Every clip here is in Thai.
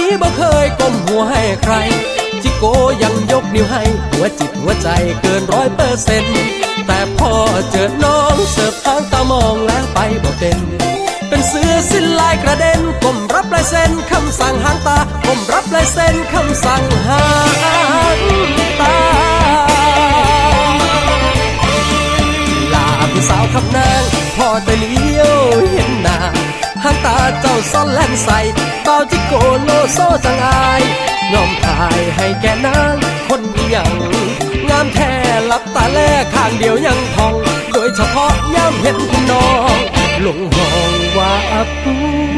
นี้บ่เคยก้มหัวให้ใครจิโกยังยกนิ้วให้หัวจิตหัวใจเกิน100%แต่พอเจอน้องเสิร์ฟทางตามองแล้วไปบ่เป็นเสือสิ้นลายกระเด็นก้มรับลายเส้นคำสั่งหางตาก้มรับลายเส้นคำสั่งหางตาลาผู้สาวขับนางพอแต่เลี้ยวเห็นหน้าหางตาเจ้าซ่อนแล่นใส่เบาจิโกโลโซจังอายยอมขายให้แก่นางคนยังงามแท้หลับตาแลข้างเดียวยังทองโดยเฉพาะย่ำเห็นคุณน้องลงห้องว่าปู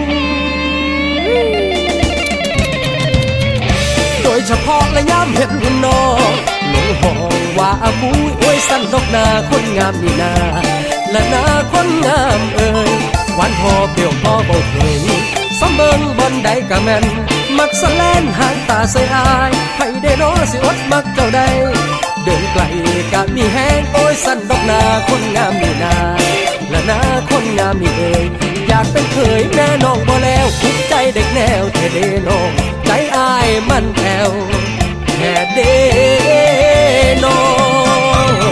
โดยเฉพาะและย่ำเห็นคุณน้องลงห้องว่าปูโอ้ยสั้นดอกนาคนงามนี่นาและนาคนงามเอ่ยหวานพอเปรี้ยวพอเบาเคยสมเบิงบนใดกะแม่นมักสะแลนหางตาใส่อายให้ได้น้อสิอดมักเจ้าใดเดินไกลกะมีแห้งโอ้ยสั้นดอกนาคนงามนี่นาและนาคนงามนี่เอ่ยอยากเป็นเคยแน่น้องบ่แล้วคุกใจเด็กแนวเทเดน้องใจอายมันแผ่วแค่เดน้อง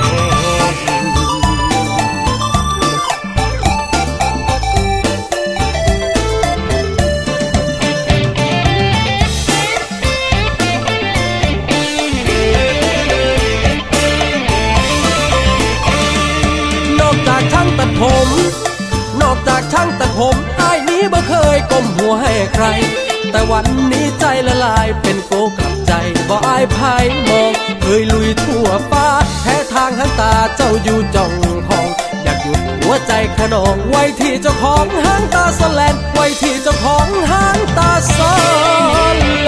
นอกจากช่างตัดผมอ้ายนี้บ่เคยก้มหัวให้ใครแต่วันนี้ใจละลายเป็นโกกับใจบ่อายภายมองเคยลุยทั่วฟ้าแท้ทางหางตาเจ้าอยู่จ้องห้องอยากหยุดหัวใจขนองไว้ที่เจ้าของหางตาสแลนไว้ที่เจ้าของหางตาสแล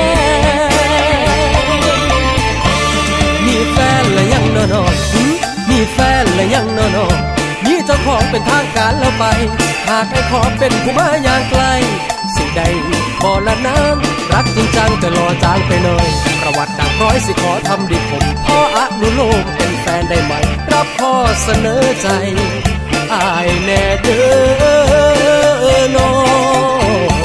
นมีแฟนและยังนอนมีแฟนและยังนอนมีเจ้าของเป็นทางการแล้วไปหากไอ้ขอเป็นผู้มาอย่างไกลสิ่งใดบ่ละน้ำรักจริงจังจะรอจางไปหน่อยประวัติดังร้อยสิขอทำดีผมขออนุโลมเป็นแฟนได้ไหมรับข้อเสนอใจอายแน่เด้อน้อง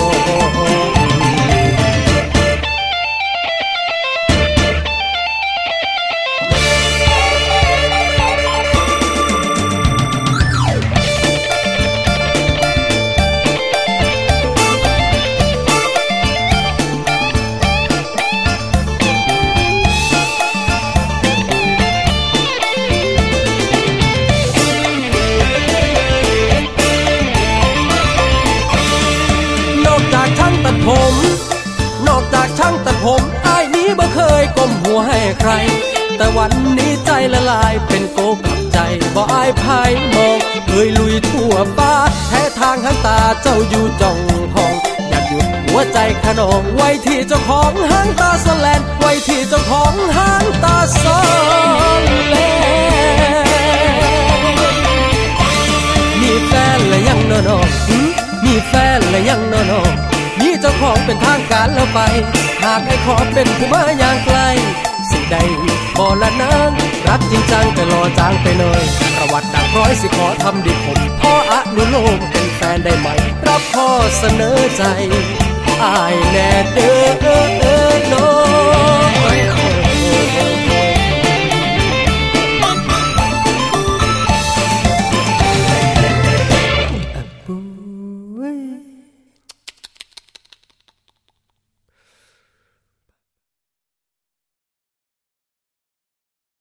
นอกจากช่างตัดผมอ้ายนี้บ่เคยก้มหัวให้ใครแต่วันนี้ใจละลายเป็นโกกับใจบ่อายภายมองเคยลุยทั่วฟ้าแท้ทางหางตาเจ้าอยู่จ้องห้องอยากหยุดหัวใจขนองไว้ที่เจ้าของหางตาสแลนไว้ที่เจ้าของหางตาสแลนมีแฟนและยังนอนมีแฟนและยังนอนมีเจ้าของเป็นทางการแล้วไปหากไอ้ขอเป็นผู้มาอย่างไกลสิ่งใดบ่ละนางรักจริงจังจะรอจางไปหน่อยประวัติดังร้อยสิขอทำดีผมขออนุโลมเป็นแฟนได้ไหมรับข้อเสนอใจอ้ายแน่เด้อ